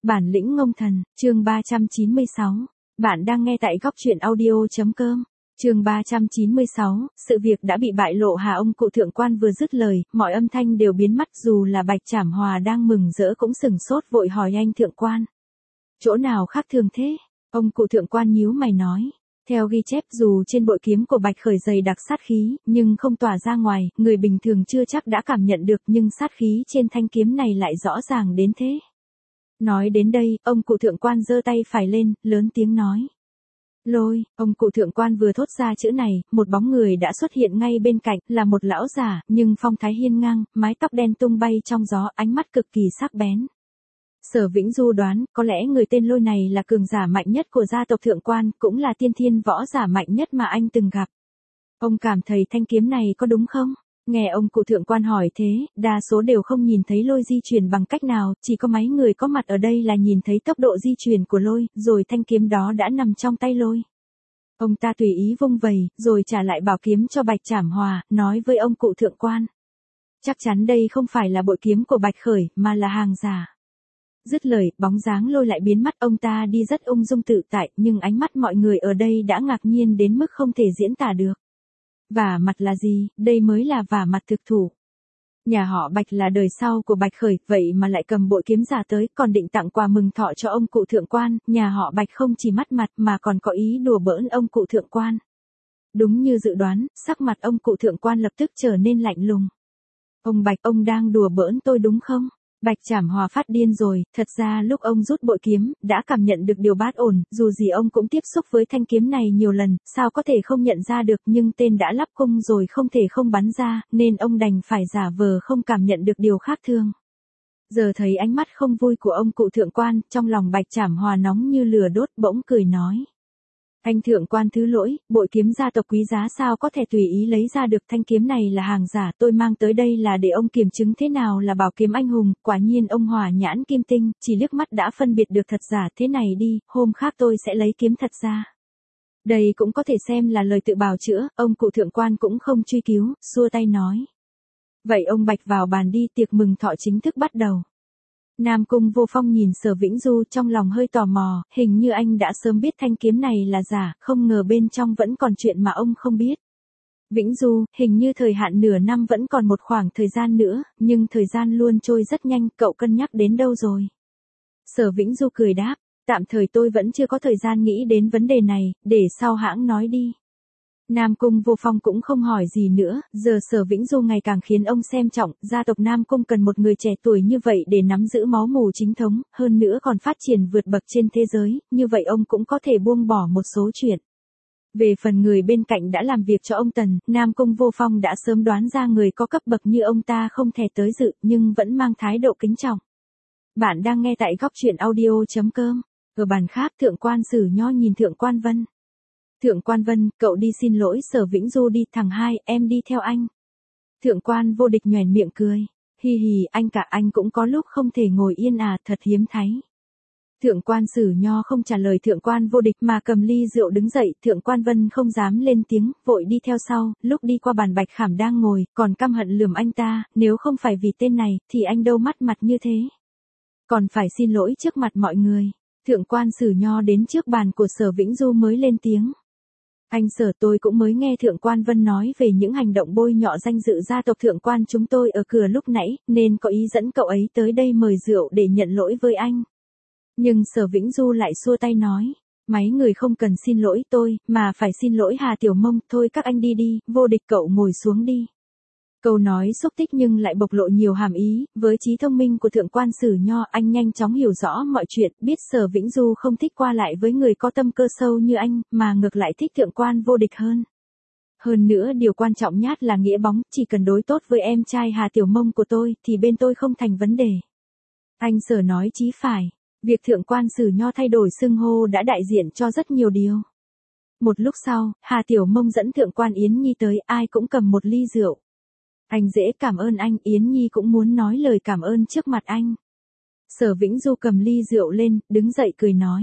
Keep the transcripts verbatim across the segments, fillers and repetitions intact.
Bản lĩnh ngông thần, chương ba trăm chín mươi sáu. Bạn đang nghe tại góc truyện audio.com. Chương ba trăm chín mươi sáu, sự việc đã bị bại lộ hà ông cụ thượng quan vừa dứt lời, mọi âm thanh đều biến mất, dù là Bạch Trảm Hòa đang mừng rỡ cũng sừng sốt vội hỏi anh thượng quan. Chỗ nào khác thường thế? Ông cụ thượng quan nhíu mày nói. Theo ghi chép dù trên bội kiếm của Bạch Khởi dày đặc sát khí, nhưng không tỏa ra ngoài, người bình thường chưa chắc đã cảm nhận được, nhưng sát khí trên thanh kiếm này lại rõ ràng đến thế. Nói đến đây, ông cụ thượng quan giơ tay phải lên, lớn tiếng nói. Lôi, ông cụ thượng quan vừa thốt ra chữ này, một bóng người đã xuất hiện ngay bên cạnh, là một lão giả, nhưng phong thái hiên ngang, mái tóc đen tung bay trong gió, ánh mắt cực kỳ sắc bén. Sở Vĩnh Du đoán, có lẽ người tên Lôi này là cường giả mạnh nhất của gia tộc thượng quan, cũng là tiên thiên võ giả mạnh nhất mà anh từng gặp. Ông cảm thấy thanh kiếm này có đúng không? Nghe ông cụ thượng quan hỏi thế, đa số đều không nhìn thấy Lôi di chuyển bằng cách nào, chỉ có mấy người có mặt ở đây là nhìn thấy tốc độ di chuyển của Lôi, rồi thanh kiếm đó đã nằm trong tay Lôi. Ông ta tùy ý vung vẩy, rồi trả lại bảo kiếm cho Bạch Trảm Hòa, nói với ông cụ thượng quan. Chắc chắn đây không phải là bội kiếm của Bạch Khởi, mà là hàng giả. Dứt lời, bóng dáng Lôi lại biến mất, ông ta đi rất ung dung tự tại, nhưng ánh mắt mọi người ở đây đã ngạc nhiên đến mức không thể diễn tả được. Vả mặt là gì, đây mới là vả mặt thực thủ. Nhà họ Bạch là đời sau của Bạch Khởi, vậy mà lại cầm bội kiếm giả tới, còn định tặng quà mừng thọ cho ông cụ thượng quan, nhà họ Bạch không chỉ mất mặt mà còn có ý đùa bỡn ông cụ thượng quan. Đúng như dự đoán, sắc mặt ông cụ thượng quan lập tức trở nên lạnh lùng. Ông Bạch, ông đang đùa bỡn tôi đúng không? Bạch Trảm Hòa phát điên rồi, thật ra lúc ông rút bội kiếm, đã cảm nhận được điều bát ổn, dù gì ông cũng tiếp xúc với thanh kiếm này nhiều lần, sao có thể không nhận ra được, nhưng tên đã lắp cung rồi không thể không bắn ra, nên ông đành phải giả vờ không cảm nhận được điều khác thường. Giờ thấy ánh mắt không vui của ông cụ thượng quan, trong lòng Bạch Trảm Hòa nóng như lửa đốt, bỗng cười nói. Anh thượng quan thứ lỗi, bội kiếm gia tộc quý giá sao có thể tùy ý lấy ra được, thanh kiếm này là hàng giả, tôi mang tới đây là để ông kiểm chứng thế nào là bảo kiếm anh hùng, quả nhiên ông hỏa nhãn kim tinh, chỉ liếc mắt đã phân biệt được thật giả, thế này đi, hôm khác tôi sẽ lấy kiếm thật ra. Đây cũng có thể xem là lời tự bào chữa, ông cụ thượng quan cũng không truy cứu, xua tay nói. Vậy ông Bạch vào bàn đi, tiệc mừng thọ chính thức bắt đầu. Nam Cung Vô Phong nhìn Sở Vĩnh Du trong lòng hơi tò mò, hình như anh đã sớm biết thanh kiếm này là giả, không ngờ bên trong vẫn còn chuyện mà ông không biết. Vĩnh Du, hình như thời hạn nửa năm vẫn còn một khoảng thời gian nữa, nhưng thời gian luôn trôi rất nhanh, cậu cân nhắc đến đâu rồi? Sở Vĩnh Du cười đáp, tạm thời tôi vẫn chưa có thời gian nghĩ đến vấn đề này, để sau hãng nói đi. Nam Cung Vô Phong cũng không hỏi gì nữa, giờ Sở Vĩnh Du ngày càng khiến ông xem trọng, gia tộc Nam Cung cần một người trẻ tuổi như vậy để nắm giữ máu mủ chính thống, hơn nữa còn phát triển vượt bậc trên thế giới, như vậy ông cũng có thể buông bỏ một số chuyện. Về phần người bên cạnh đã làm việc cho ông Tần, Nam Cung Vô Phong đã sớm đoán ra người có cấp bậc như ông ta không thể tới dự, nhưng vẫn mang thái độ kính trọng. Bạn đang nghe tại góc truyện audio.com. Ở bàn khác, thượng quan Sử Nho nhìn thượng quan Vân. Thượng quan Vân, cậu đi xin lỗi Sở Vĩnh Du đi, thằng hai, em đi theo anh. Thượng quan Vô Địch nhoẻn miệng cười. Hi hi, anh cả anh cũng có lúc không thể ngồi yên à, thật hiếm thấy. Thượng quan Sử Nho không trả lời thượng quan Vô Địch mà cầm ly rượu đứng dậy, thượng quan Vân không dám lên tiếng, vội đi theo sau, lúc đi qua bàn Bạch Khảm đang ngồi, còn căm hận lườm anh ta, nếu không phải vì tên này, thì anh đâu mắt mặt như thế. Còn phải xin lỗi trước mặt mọi người. Thượng quan Sử Nho đến trước bàn của Sở Vĩnh Du mới lên tiếng. Anh Sở, tôi cũng mới nghe thượng quan Vân nói về những hành động bôi nhọ danh dự gia tộc thượng quan chúng tôi ở cửa lúc nãy, nên có ý dẫn cậu ấy tới đây mời rượu để nhận lỗi với anh. Nhưng Sở Vĩnh Du lại xua tay nói, mấy người không cần xin lỗi tôi, mà phải xin lỗi Hà Tiểu Mông, thôi các anh đi đi, Vô Địch cậu ngồi xuống đi. Câu nói xúc tích nhưng lại bộc lộ nhiều hàm ý, với trí thông minh của thượng quan Sử Nho, anh nhanh chóng hiểu rõ mọi chuyện, biết Sở Vĩnh Du không thích qua lại với người có tâm cơ sâu như anh, mà ngược lại thích thượng quan Vô Địch hơn. Hơn nữa điều quan trọng nhất là nghĩa bóng, chỉ cần đối tốt với em trai Hà Tiểu Mông của tôi, thì bên tôi không thành vấn đề. Anh Sở nói chí phải, việc thượng quan Sử Nho thay đổi xưng hô đã đại diện cho rất nhiều điều. Một lúc sau, Hà Tiểu Mông dẫn thượng quan Yến Nhi tới, ai cũng cầm một ly rượu. Anh dễ cảm ơn anh, Yến Nhi cũng muốn nói lời cảm ơn trước mặt anh. Sở Vĩnh Du cầm ly rượu lên, đứng dậy cười nói.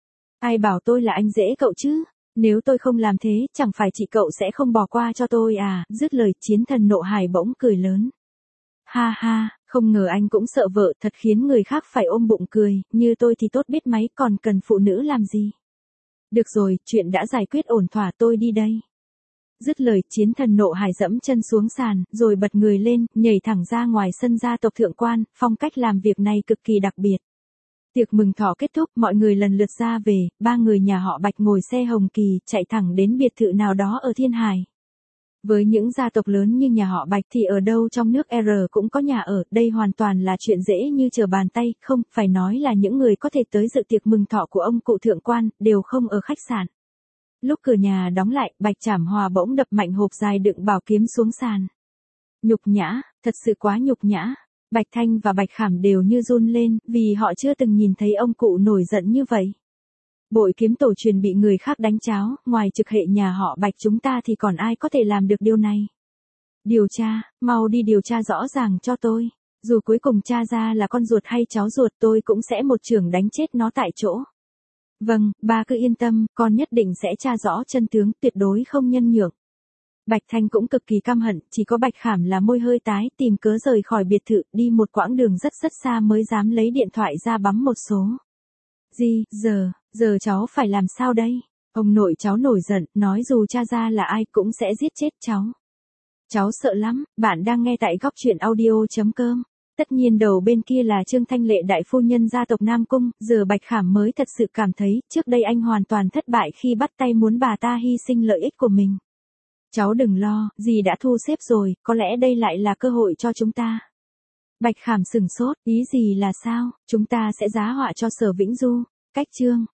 Ai bảo tôi là anh dễ cậu chứ, nếu tôi không làm thế, chẳng phải chị cậu sẽ không bỏ qua cho tôi à, dứt lời chiến thần nộ hải bỗng cười lớn. Ha ha, Không ngờ anh cũng sợ vợ, thật khiến người khác phải ôm bụng cười, như tôi thì tốt biết mấy, còn cần phụ nữ làm gì. Được rồi, chuyện đã giải quyết ổn thỏa, tôi đi đây. Dứt lời, Chiến Thần nộ hải dẫm chân xuống sàn, rồi bật người lên, nhảy thẳng ra ngoài sân gia tộc thượng quan, phong cách làm việc này cực kỳ đặc biệt. Tiệc mừng thọ kết thúc, mọi người lần lượt ra về, ba người nhà họ Bạch ngồi xe Hồng Kỳ, chạy thẳng đến biệt thự nào đó ở Thiên Hải. Với những gia tộc lớn như nhà họ Bạch thì ở đâu trong nước R cũng có nhà ở, đây hoàn toàn là chuyện dễ như trở bàn tay, không, phải nói là những người có thể tới dự tiệc mừng thọ của ông cụ thượng quan, đều không ở khách sạn. Lúc cửa nhà đóng lại, Bạch Trảm Hòa bỗng đập mạnh hộp dài đựng bảo kiếm xuống sàn. Nhục nhã, thật sự quá nhục nhã. Bạch Thanh và Bạch Khảm đều như run lên, vì họ chưa từng nhìn thấy ông cụ nổi giận như vậy. Bội kiếm tổ truyền bị người khác đánh cháo, ngoài trực hệ nhà họ Bạch chúng ta thì còn ai có thể làm được điều này. Điều tra, mau đi điều tra rõ ràng cho tôi. Dù cuối cùng tra ra là con ruột hay cháu ruột tôi cũng sẽ một chưởng đánh chết nó tại chỗ. Vâng, ba cứ yên tâm, con nhất định sẽ tra rõ chân tướng, tuyệt đối không nhân nhượng. Bạch Thanh cũng cực kỳ căm hận, chỉ có Bạch Khảm là môi hơi tái, tìm cớ rời khỏi biệt thự, đi một quãng đường rất rất xa mới dám lấy điện thoại ra bấm một số. Gì, giờ, giờ cháu phải làm sao đây? Ông nội cháu nổi giận, nói dù cha ra là ai cũng sẽ giết chết cháu. Cháu sợ lắm, bạn đang nghe tại góc truyện audio.com. Tất nhiên đầu bên kia là Trương Thanh Lệ đại phu nhân gia tộc Nam Cung, giờ Bạch Khảm mới thật sự cảm thấy, trước đây anh hoàn toàn thất bại khi bắt tay muốn bà ta hy sinh lợi ích của mình. Cháu đừng lo, dì đã thu xếp rồi, có lẽ đây lại là cơ hội cho chúng ta. Bạch Khảm sừng sốt, ý gì là sao, chúng ta sẽ giá họa cho Sở Vĩnh Du, cách chương.